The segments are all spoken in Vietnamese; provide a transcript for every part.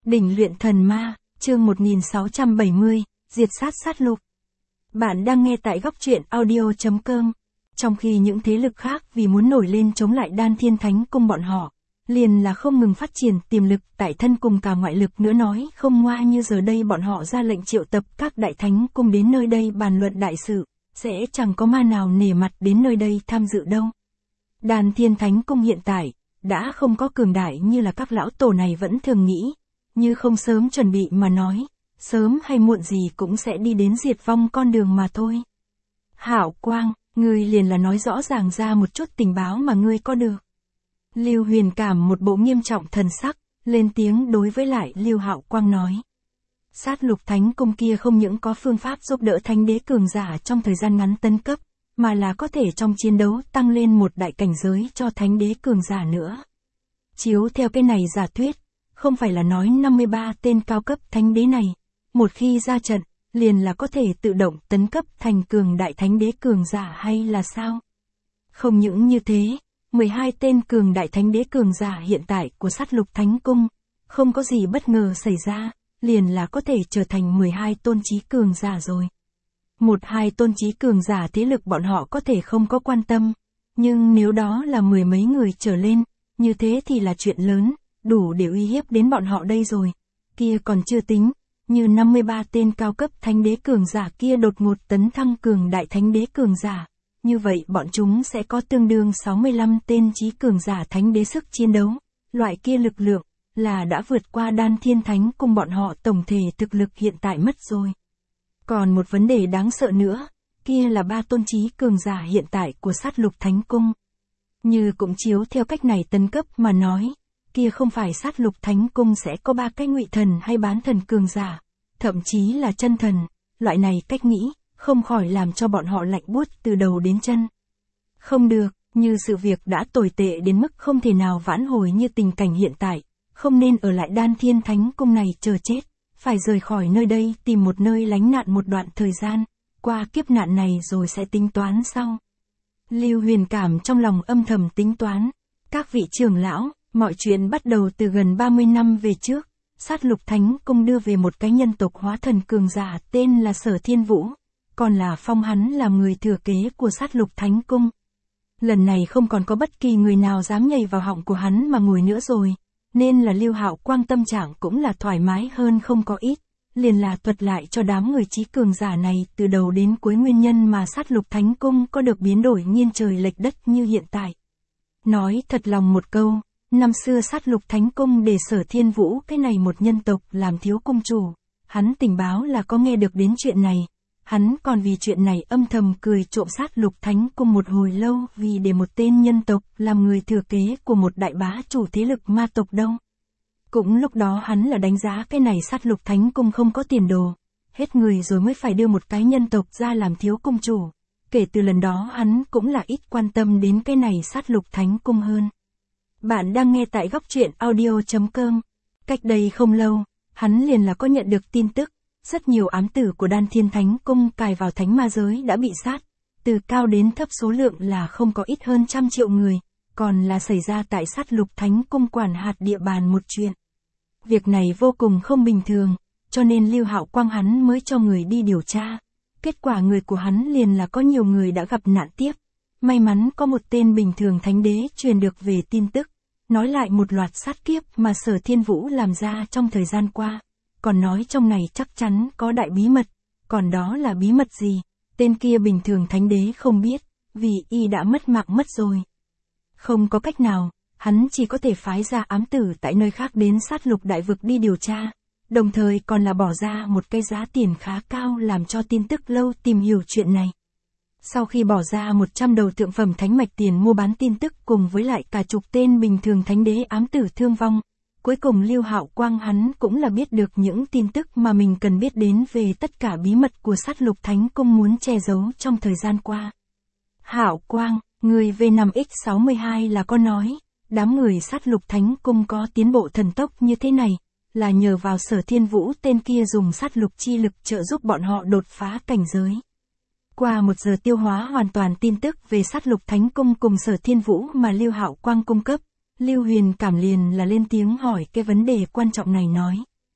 Đỉnh luyện thần ma, chương 1670, diệt sát sát lục. Bạn đang nghe tại góc truyện audio.com. Trong khi những thế lực khác vì muốn nổi lên chống lại Đan Thiên Thánh Cung bọn họ, liền là không ngừng phát triển tiềm lực tại thân cùng cả ngoại lực nữa, nói không ngoa như giờ đây bọn họ ra lệnh triệu tập các đại thánh cung đến nơi đây bàn luận đại sự, sẽ chẳng có ma nào nể mặt đến nơi đây tham dự đâu. Đan Thiên Thánh Cung hiện tại, đã không có cường đại như là các lão tổ này vẫn thường nghĩ, như không sớm chuẩn bị mà nói, sớm hay muộn gì cũng sẽ đi đến diệt vong con đường mà thôi. Hạo Quang, ngươi liền là nói rõ ràng ra một chút tình báo mà ngươi có được. Lưu Huyền Cảm một bộ nghiêm trọng thần sắc, lên tiếng đối với lại Lưu Hạo Quang nói. Sát lục thánh cung kia không những có phương pháp giúp đỡ thánh đế cường giả trong thời gian ngắn tấn cấp, mà là có thể trong chiến đấu tăng lên một đại cảnh giới cho thánh đế cường giả nữa. Chiếu theo cái này giả thuyết, không phải là nói 53 tên cao cấp thánh đế này, một khi ra trận, liền là có thể tự động tấn cấp thành cường đại thánh đế cường giả hay là sao? Không những như thế, 12 tên cường đại thánh đế cường giả hiện tại của sát lục thánh cung, không có gì bất ngờ xảy ra, liền là có thể trở thành 12 tôn chí cường giả rồi. Một hai tôn chí cường giả thế lực bọn họ có thể không có quan tâm, nhưng nếu đó là mười mấy người trở lên, như thế thì là chuyện lớn, đủ để uy hiếp đến bọn họ đây rồi. Kia còn chưa tính, như 53 tên cao cấp thánh đế cường giả kia đột ngột tấn thăng cường đại thánh đế cường giả, như vậy bọn chúng sẽ có tương đương 65 tên chí cường giả thánh đế sức chiến đấu, loại kia lực lượng, là đã vượt qua Đan Thiên Thánh Cung bọn họ tổng thể thực lực hiện tại mất rồi. Còn một vấn đề đáng sợ nữa, kia là 3 tôn chí cường giả hiện tại của sát lục thánh cung. Như cũng chiếu theo cách này tấn cấp mà nói, kia không phải sát lục thánh cung sẽ có 3 cái ngụy thần hay bán thần cường giả, thậm chí là chân thần, loại này cách nghĩ, không khỏi làm cho bọn họ lạnh buốt từ đầu đến chân. Không được, như sự việc đã tồi tệ đến mức không thể nào vãn hồi như tình cảnh hiện tại, không nên ở lại Đan Thiên Thánh Cung này chờ chết, phải rời khỏi nơi đây tìm một nơi lánh nạn một đoạn thời gian, qua kiếp nạn này rồi sẽ tính toán sau. Lưu Huyền Cảm trong lòng âm thầm tính toán, các vị trưởng lão, mọi chuyện bắt đầu từ gần 30 năm về trước, sát lục thánh cung đưa về một cái nhân tộc hóa thần cường giả tên là Sở Thiên Vũ, còn là phong hắn làm người thừa kế của sát lục thánh cung. Lần này không còn có bất kỳ người nào dám nhảy vào họng của hắn mà ngồi nữa rồi, nên là Lưu Hạo Quang tâm trạng cũng là thoải mái hơn không có ít, liền là thuật lại cho đám người chí cường giả này từ đầu đến cuối nguyên nhân mà sát lục thánh cung có được biến đổi nghiêng trời lệch đất như hiện tại. Nói thật lòng một câu, năm xưa sát lục thánh cung để Sở Thiên Vũ cái này một nhân tộc làm thiếu cung chủ, hắn tình báo là có nghe được đến chuyện này, hắn còn vì chuyện này âm thầm cười trộm sát lục thánh cung một hồi lâu vì để một tên nhân tộc làm người thừa kế của một đại bá chủ thế lực ma tộc đâu. Cũng lúc đó hắn là đánh giá cái này sát lục thánh cung không có tiền đồ, hết người rồi mới phải đưa một cái nhân tộc ra làm thiếu cung chủ. Kể từ lần đó hắn cũng là ít quan tâm đến cái này sát lục thánh cung hơn. Bạn đang nghe tại góc truyện audio.com. Cách đây không lâu, hắn liền là có nhận được tin tức, rất nhiều ám tử của Đan Thiên Thánh Cung cài vào thánh ma giới đã bị sát, từ cao đến thấp số lượng là không có ít hơn 100 triệu người, còn là xảy ra tại sát lục thánh cung quản hạt địa bàn một chuyện. Việc này vô cùng không bình thường, cho nên Lưu Hạo Quang hắn mới cho người đi điều tra. Kết quả người của hắn liền là có nhiều người đã gặp nạn tiếp. May mắn có một tên bình thường thánh đế truyền được về tin tức, nói lại một loạt sát kiếp mà Sở Thiên Vũ làm ra trong thời gian qua. Còn nói trong này chắc chắn có đại bí mật, còn đó là bí mật gì, tên kia bình thường thánh đế không biết, vì y đã mất mạng mất rồi. Không có cách nào, hắn chỉ có thể phái ra ám tử tại nơi khác đến sát lục đại vực đi điều tra, đồng thời còn là bỏ ra một cái giá tiền khá cao làm cho tin tức lâu tìm hiểu chuyện này. Sau khi bỏ ra 100 đầu thượng phẩm thánh mạch tiền mua bán tin tức cùng với lại cả chục tên bình thường thánh đế ám tử thương vong, cuối cùng Lưu Hạo Quang hắn cũng là biết được những tin tức mà mình cần biết đến về tất cả bí mật của sát lục thánh cung muốn che giấu trong thời gian qua. Hạo Quang, người V5X62 là có nói, đám người sát lục thánh cung có tiến bộ thần tốc như thế này, là nhờ vào Sở Thiên Vũ tên kia dùng sát lục chi lực trợ giúp bọn họ đột phá cảnh giới. Qua một giờ tiêu hóa hoàn toàn tin tức về sát lục thánh cung cùng Sở Thiên Vũ mà Lưu Hạo Quang cung cấp, Lưu Huyền Cảm liền là lên tiếng hỏi cái vấn đề quan trọng này nói,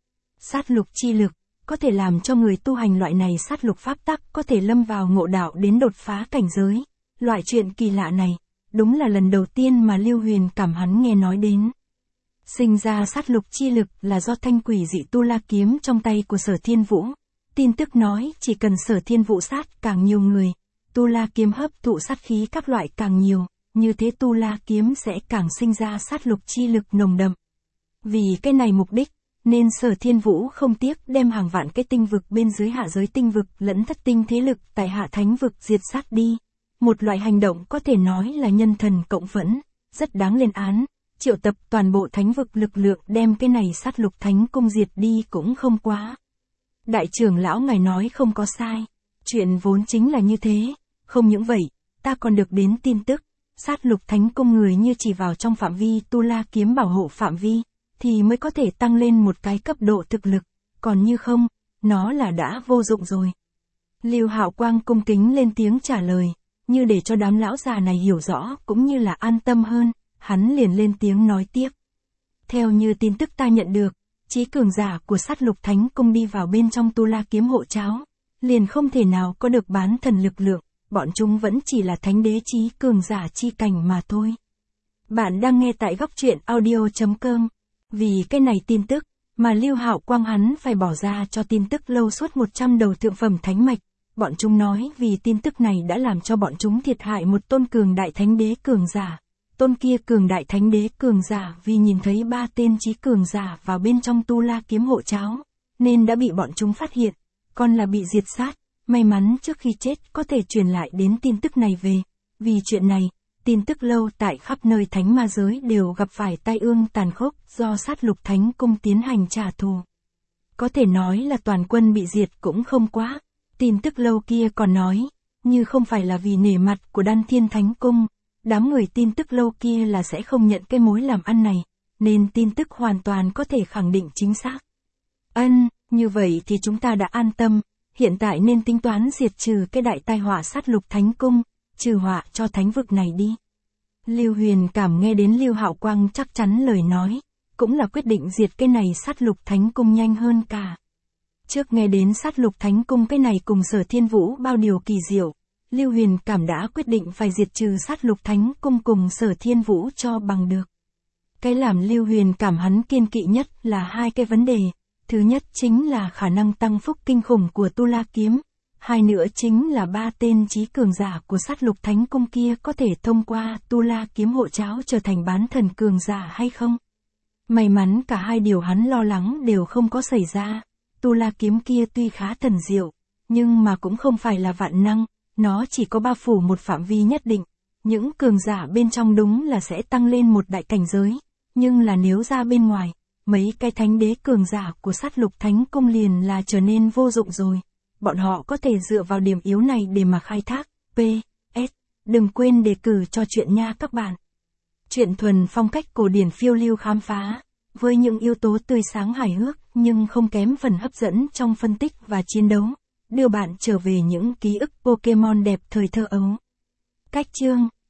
Sát lục chi lực, có thể làm cho người tu hành loại này sát lục pháp tắc có thể lâm vào ngộ đạo đến đột phá cảnh giới. Loại chuyện kỳ lạ này, đúng là lần đầu tiên mà Lưu Huyền cảm hắn nghe nói đến. Sinh ra sát lục chi lực là do thanh quỷ dị tu la kiếm trong tay của Sở Thiên Vũ. Tin tức nói chỉ cần Sở Thiên Vũ sát càng nhiều người, tu la kiếm hấp thụ sát khí các loại càng nhiều, như thế tu la kiếm sẽ càng sinh ra sát lục chi lực nồng đậm. Vì cái này mục đích, nên Sở Thiên Vũ không tiếc đem hàng vạn cái tinh vực bên dưới hạ giới tinh vực lẫn thất tinh thế lực tại hạ thánh vực diệt sát đi. Một loại hành động có thể nói là nhân thần cộng phẫn, rất đáng lên án. Triệu tập toàn bộ thánh vực lực lượng đem cái này sát lục thánh cung diệt đi cũng không quá. Đại trưởng lão ngài nói không có sai. Chuyện vốn chính là như thế. Không những vậy, ta còn được đến tin tức. Sát lục thánh cung người như chỉ vào trong phạm vi tu la kiếm bảo hộ phạm vi, thì mới có thể tăng lên một cái cấp độ thực lực. Còn như không, nó là đã vô dụng rồi. Lưu Hạo Quang cung kính lên tiếng trả lời, như để cho đám lão già này hiểu rõ cũng như là an tâm hơn. Hắn liền lên tiếng nói tiếp. Theo như tin tức ta nhận được, chí cường giả của sát lục thánh cung đi vào bên trong tu la kiếm hộ cháo, liền không thể nào có được bán thần lực lượng, bọn chúng vẫn chỉ là thánh đế chí cường giả chi cảnh mà thôi. Bạn đang nghe tại góc truyện audio.com. Vì cái này tin tức, mà Lưu Hạo Quang hắn phải bỏ ra cho tin tức lâu suốt 100 đầu thượng phẩm thánh mạch. Bọn chúng nói vì tin tức này đã làm cho bọn chúng thiệt hại một tôn cường đại thánh đế cường giả. Tôn kia cường đại thánh đế cường giả vì nhìn thấy 3 tên chí cường giả vào bên trong tu la kiếm hộ cháo, nên đã bị bọn chúng phát hiện, còn là bị diệt sát. May mắn trước khi chết có thể truyền lại đến tin tức này về. Vì chuyện này, tin tức lâu tại khắp nơi thánh ma giới đều gặp phải tai ương tàn khốc do sát lục thánh cung tiến hành trả thù. Có thể nói là toàn quân bị diệt cũng không quá. Tin tức lâu kia còn nói, như không phải là vì nể mặt của Đan Thiên Thánh Cung, đám người tin tức lâu kia là sẽ không nhận cái mối làm ăn này, nên tin tức hoàn toàn có thể khẳng định chính xác. Như vậy thì chúng ta đã an tâm, hiện tại nên tính toán diệt trừ cái đại tai họa sát lục thánh cung, trừ họa cho thánh vực này đi. Lưu Huyền cảm nghe đến Lưu Hạo Quang chắc chắn lời nói, cũng là quyết định diệt cái này sát lục thánh cung nhanh hơn cả. Trước nghe đến sát lục thánh cung cái này cùng Sở Thiên Vũ bao điều kỳ diệu, Lưu Huyền cảm đã quyết định phải diệt trừ sát lục thánh cung cùng Sở Thiên Vũ cho bằng được. Cái làm Lưu Huyền cảm hắn kiên kỵ nhất là hai cái vấn đề. Thứ nhất chính là khả năng tăng phúc kinh khủng của tu la kiếm. Hai nữa chính là 3 tên chí cường giả của sát lục thánh cung kia có thể thông qua tu la kiếm hộ cháo trở thành bán thần cường giả hay không. May mắn cả hai điều hắn lo lắng đều không có xảy ra. Tu la kiếm kia tuy khá thần diệu, nhưng mà cũng không phải là vạn năng. Nó chỉ có bao phủ một phạm vi nhất định. Những cường giả bên trong đúng là sẽ tăng lên một đại cảnh giới. Nhưng là nếu ra bên ngoài, mấy cái thánh đế cường giả của sát lục thánh cung liền là trở nên vô dụng rồi. Bọn họ có thể dựa vào điểm yếu này để mà khai thác. P.S. Đừng quên đề cử cho chuyện nha các bạn. Chuyện thuần phong cách cổ điển phiêu lưu khám phá, với những yếu tố tươi sáng hài hước nhưng không kém phần hấp dẫn trong phân tích và chiến đấu, đưa bạn trở về những ký ức Pokemon đẹp thời thơ ấu. Cách chương